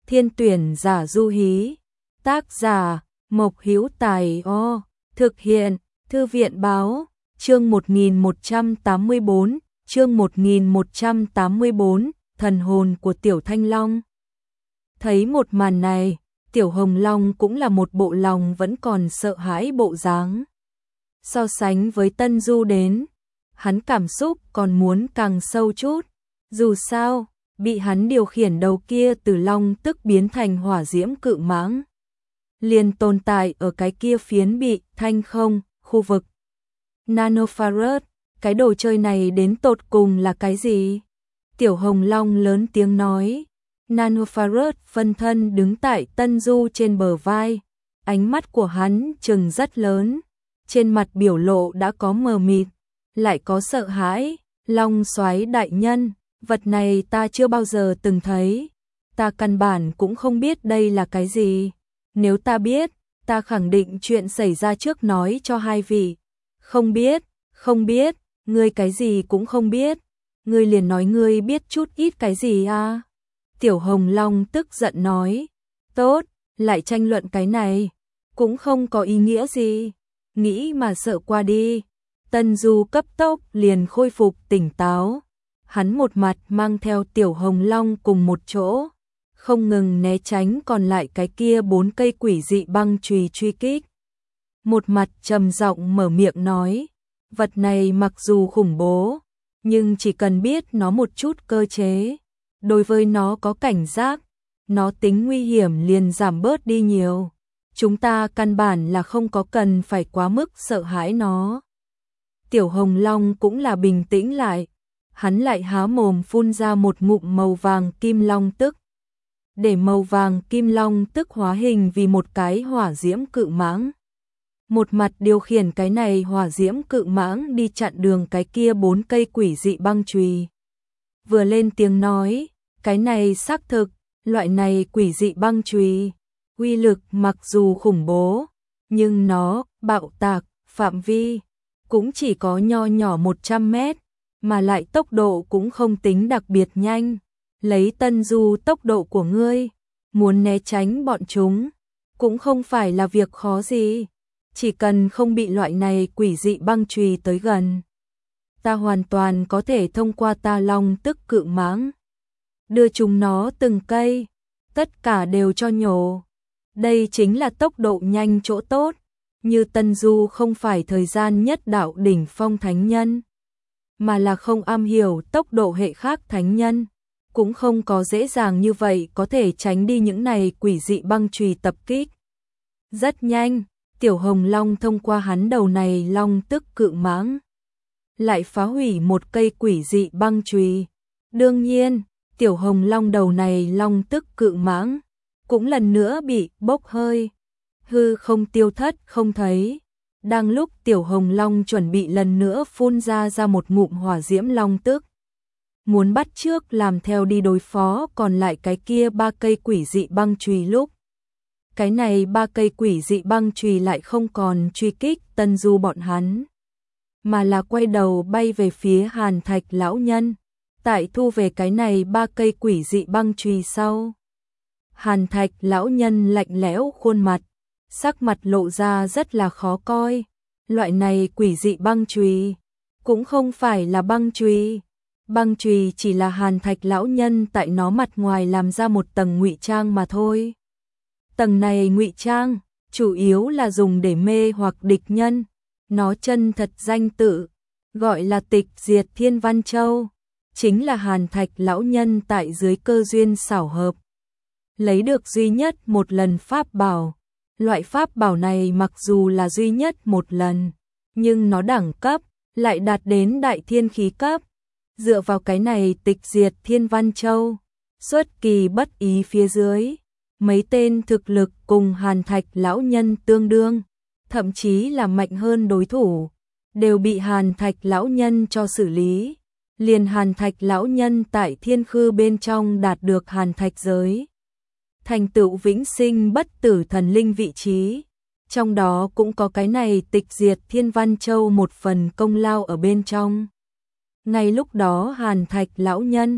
Thiên tuyển giả du hí. Tác giả Mộc Hữu Tài. Thực hiện Thư viện báo. Chương 1184, chương 1184, thần hồn của Tiểu Thanh Long. Thấy một màn này, Tiểu Hồng Long cũng là một bộ lòng vẫn còn sợ hãi bộ dáng. So sánh với Tân Du đến, hắn cảm xúc còn muốn càng sâu chút. Dù sao, bị hắn điều khiển đầu kia từ long tức biến thành hỏa diễm cự mãng, liền tồn tại ở cái kia phiến bị thanh không, khu vực. Nanofarad, cái đồ chơi này đến tột cùng là cái gì? Tiểu Hồng Long lớn tiếng nói. Nanofarad phân thân đứng tại Tân Du trên bờ vai, ánh mắt của hắn trừng rất lớn, trên mặt biểu lộ đã có mờ mịt, lại có sợ hãi. Long soái đại nhân, vật này ta chưa bao giờ từng thấy, ta căn bản cũng không biết đây là cái gì. Nếu ta biết, ta khẳng định chuyện xảy ra trước nói cho hai vị. Không biết, ngươi cái gì cũng không biết, ngươi liền nói ngươi biết chút ít cái gì à? Tiểu Hồng Long tức giận nói. Tốt, lại tranh luận cái này, cũng không có ý nghĩa gì, nghĩ mà sợ qua đi. Tân Du cấp tốc liền khôi phục tỉnh táo, hắn một mặt mang theo Tiểu Hồng Long cùng một chỗ, không ngừng né tránh còn lại cái kia 4 cây quỷ dị băng chùy truy kích. Một mặt trầm giọng mở miệng nói, vật này mặc dù khủng bố, nhưng chỉ cần biết nó một chút cơ chế, đối với nó có cảnh giác, nó tính nguy hiểm liền giảm bớt đi nhiều. Chúng ta căn bản là không có cần phải quá mức sợ hãi nó. Tiểu Hồng Long cũng là bình tĩnh lại, hắn lại há mồm phun ra một ngụm màu vàng kim long tức, để màu vàng kim long tức hóa hình vì một cái hỏa diễm cự mãng. Một mặt điều khiển cái này hỏa diễm cự mãng đi chặn đường cái kia 4 cây quỷ dị băng chùy. Vừa lên tiếng nói, cái này xác thực, loại này quỷ dị băng chùy, uy lực mặc dù khủng bố, nhưng nó bạo tạc phạm vi cũng chỉ có nho nhỏ 100 mét, mà lại tốc độ cũng không tính đặc biệt nhanh. Lấy Tân Du tốc độ của ngươi, muốn né tránh bọn chúng cũng không phải là việc khó gì, chỉ cần không bị loại này quỷ dị băng chùy tới gần, ta hoàn toàn có thể thông qua ta long tức cự mãng, đưa chúng nó từng cây, tất cả đều cho nhổ. Đây chính là tốc độ nhanh chỗ tốt, như Tân Du không phải thời gian nhất đạo đỉnh phong thánh nhân, mà là không am hiểu tốc độ hệ khác thánh nhân, cũng không có dễ dàng như vậy có thể tránh đi những này quỷ dị băng chùy tập kích. Rất nhanh, Tiểu Hồng Long thông qua hắn đầu này long tức cự mãng, lại phá hủy một cây quỷ dị băng chùy. Đương nhiên, Tiểu Hồng Long đầu này long tức cự mãng cũng lần nữa bị bốc hơi, hư không tiêu thất không thấy. Đang lúc Tiểu Hồng Long chuẩn bị lần nữa phun ra một ngụm hỏa diễm long tức, muốn bắt trước làm theo đi đối phó còn lại cái kia 3 cây quỷ dị băng chùy lúc, cái này 3 cây quỷ dị băng chùy lại không còn truy kích Tân Du bọn hắn, mà là quay đầu bay về phía Hàn Thạch lão nhân. Tại thu về cái này 3 cây quỷ dị băng chùy sau, Hàn Thạch lão nhân lạnh lẽo khuôn mặt, sắc mặt lộ ra rất là khó coi. Loại này quỷ dị băng chùy cũng không phải là băng chùy chỉ là Hàn Thạch lão nhân tại nó mặt ngoài làm ra một tầng ngụy trang mà thôi. Tầng này ngụy trang chủ yếu là dùng để mê hoặc địch nhân. Nó chân thật danh tự gọi là Tịch Diệt Thiên Văn Châu, chính là Hàn Thạch lão nhân tại dưới cơ duyên xảo hợp lấy được duy nhất một lần pháp bảo. Loại pháp bảo này mặc dù là duy nhất một lần, nhưng nó đẳng cấp lại đạt đến đại thiên khí cấp. Dựa vào cái này Tịch Diệt Thiên Văn Châu, xuất kỳ bất ý phía dưới, mấy tên thực lực cùng Hàn Thạch lão nhân tương đương, thậm chí là mạnh hơn đối thủ, đều bị Hàn Thạch lão nhân cho xử lý. Liền Hàn Thạch lão nhân tại thiên khư bên trong đạt được Hàn Thạch giới, thành tựu vĩnh sinh bất tử thần linh vị trí, trong đó cũng có cái này Tịch Diệt Thiên Văn Châu một phần công lao ở bên trong. Ngay lúc đó Hàn Thạch lão nhân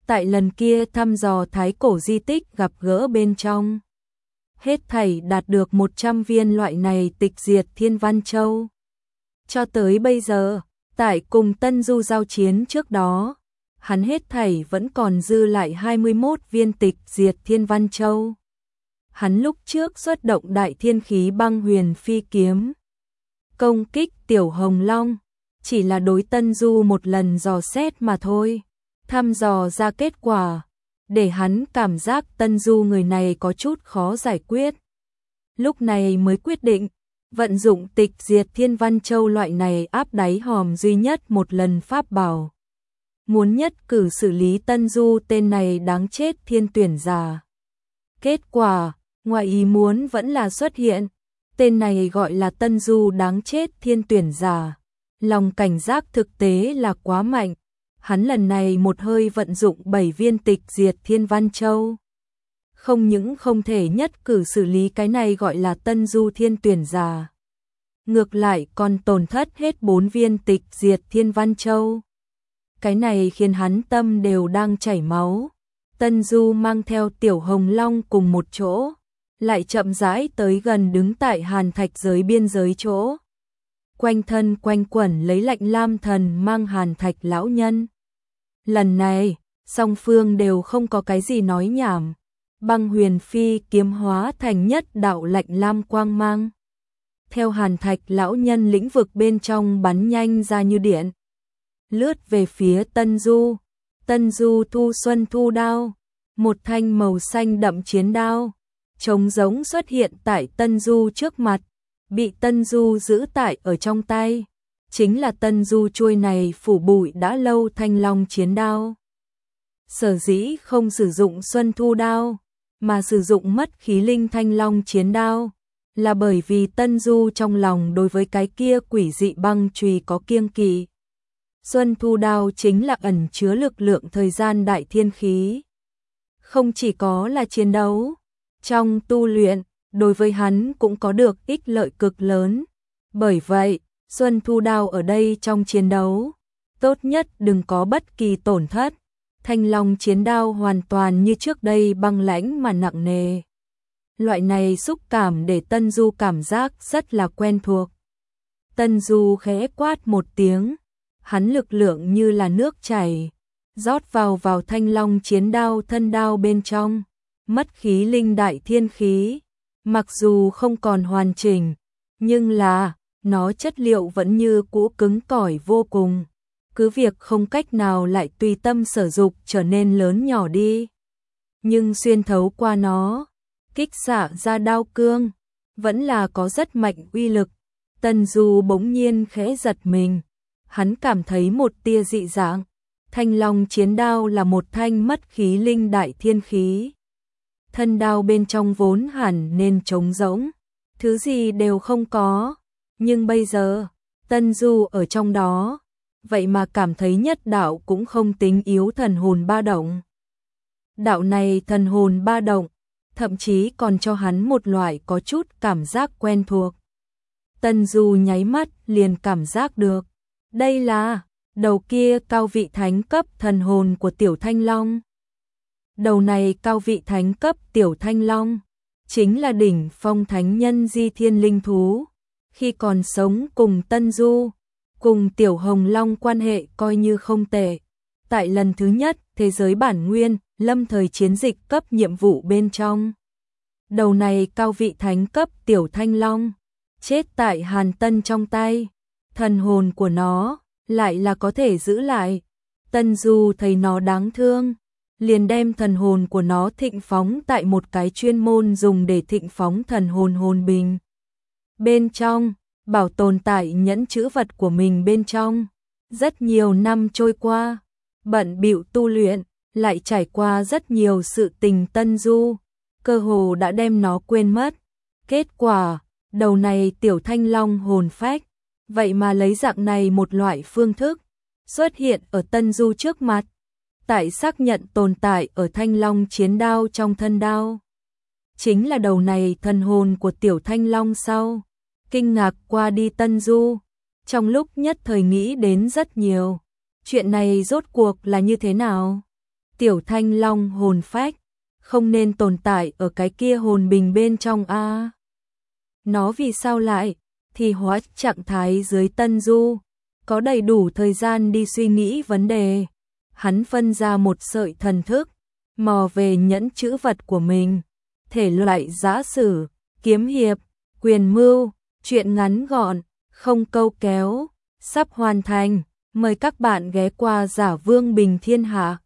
tại lần kia thăm dò thái cổ di tích gặp gỡ bên trong. Hết thảy đạt được 100 viên loại này tịch diệt thiên văn châu. Cho tới bây giờ, tại cùng Tân Du giao chiến trước đó, hắn hết thảy vẫn còn dư lại 21 viên tịch diệt thiên văn châu. Hắn lúc trước xuất động đại thiên khí băng huyền phi kiếm, công kích Tiểu Hồng Long, chỉ là đối Tân Du một lần dò xét mà thôi. Thăm dò ra kết quả, để hắn cảm giác Tân Du người này có chút khó giải quyết. Lúc này mới quyết định, vận dụng tịch diệt thiên văn châu loại này áp đáy hòm duy nhất một lần pháp bảo. Muốn nhất cử xử lý Tân Du tên này đáng chết thiên tuyển giả. Kết quả, ngoài ý muốn vẫn là xuất hiện, tên này gọi là Tân Du đáng chết thiên tuyển giả. Lòng cảnh giác thực tế là quá mạnh, hắn lần này một hơi vận dụng 7 viên tịch diệt thiên văn châu. Không những không thể nhất cử xử lý cái này gọi là Tân Du thiên tuyển giả, ngược lại còn tổn thất hết 4 viên tịch diệt thiên văn châu. Cái này khiến hắn tâm đều đang chảy máu. Tân Du mang theo Tiểu Hồng Long cùng một chỗ, lại chậm rãi tới gần đứng tại Hàn Thạch giới biên giới chỗ. Quanh thân quanh quẩn lấy lạnh lam thần mang Hàn Thạch lão nhân. Lần này, song phương đều không có cái gì nói nhảm. Băng huyền phi kiếm hóa thành nhất đạo lạnh lam quang mang, theo Hàn Thạch lão nhân lĩnh vực bên trong bắn nhanh ra như điện, lướt về phía Tân Du. Tân Du thu xuân thu đao, một thanh màu xanh đậm chiến đao, trống giống xuất hiện tại Tân Du trước mặt, bị Tân Du giữ tại ở trong tay. Chính là Tân Du chuôi này phủ bụi đã lâu thanh long chiến đao. Sở dĩ không sử dụng xuân thu đao, mà sử dụng mất khí linh thanh long chiến đao, là bởi vì Tân Du trong lòng đối với cái kia quỷ dị băng chùy có kiêng kỵ. Xuân thu đao chính là ẩn chứa lực lượng thời gian đại thiên khí. Không chỉ có là chiến đấu, trong tu luyện, đối với hắn cũng có được ích lợi cực lớn. Bởi vậy, Xuân thu đao ở đây trong chiến đấu, tốt nhất đừng có bất kỳ tổn thất. Thanh long chiến đao hoàn toàn như trước đây băng lãnh mà nặng nề. Loại này xúc cảm để Tân Du cảm giác rất là quen thuộc. Tân Du khẽ quát một tiếng, hắn lực lượng như là nước chảy, rót vào thanh long chiến đao thân đao bên trong, mất khí linh đại thiên khí. Mặc dù không còn hoàn chỉnh, nhưng là, nó chất liệu vẫn như cũ cứng cỏi vô cùng. Cứ việc không cách nào lại tùy tâm sở dục trở nên lớn nhỏ đi. Nhưng xuyên thấu qua nó, kích xạ ra đao cương, vẫn là có rất mạnh uy lực. Tân Du bỗng nhiên khẽ giật mình, hắn cảm thấy một tia dị dạng. Thanh long chiến đao là một thanh mất khí linh đại thiên khí. Thân đao bên trong vốn hẳn nên trống rỗng, thứ gì đều không có. Nhưng bây giờ, Tân Du ở trong đó, vậy mà cảm thấy nhất đạo cũng không tính yếu thần hồn ba động. Đạo này thần hồn ba động, thậm chí còn cho hắn một loại có chút cảm giác quen thuộc. Tân Du nháy mắt liền cảm giác được, đây là đầu kia cao vị thánh cấp thần hồn của Tiểu Thanh Long. Đầu này cao vị thánh cấp Tiểu Thanh Long, chính là đỉnh phong thánh nhân di thiên linh thú. Khi còn sống cùng Tân Du, cùng Tiểu Hồng Long quan hệ coi như không tệ. Tại lần thứ nhất thế giới bản nguyên, lâm thời chiến dịch cấp nhiệm vụ bên trong, đầu này cao vị thánh cấp Tiểu Thanh Long, chết tại Hàn Tân trong tay. Thần hồn của nó lại là có thể giữ lại. Tân Du thấy nó đáng thương, liền đem thần hồn của nó thịnh phóng tại một cái chuyên môn dùng để thịnh phóng thần hồn hồn bình. Bên trong, bảo tồn tại nhẫn chữ vật của mình bên trong. Rất nhiều năm trôi qua, bận bịu tu luyện, lại trải qua rất nhiều sự tình. Tân Du cơ hồ đã đem nó quên mất. Kết quả, đầu này Tiểu Thanh Long hồn phách, vậy mà lấy dạng này một loại phương thức, xuất hiện ở Tân Du trước mặt. Tại xác nhận tồn tại ở Thanh Long chiến đao trong thân đao, chính là đầu này thần hồn của Tiểu Thanh Long sau. Kinh ngạc qua đi Tân Du, trong lúc nhất thời nghĩ đến rất nhiều. Chuyện này rốt cuộc là như thế nào? Tiểu Thanh Long hồn phách, không nên tồn tại ở cái kia hồn bình bên trong a. Nó vì sao lại thì hóa trạng thái dưới Tân Du, có đầy đủ thời gian đi suy nghĩ vấn đề. Hắn phân ra một sợi thần thức, mò về nhẫn chữ vật của mình. Thể loại giã sử, kiếm hiệp, quyền mưu, truyện ngắn gọn, không câu kéo, sắp hoàn thành. Mời các bạn ghé qua Giả Vương Bình Thiên Hạ.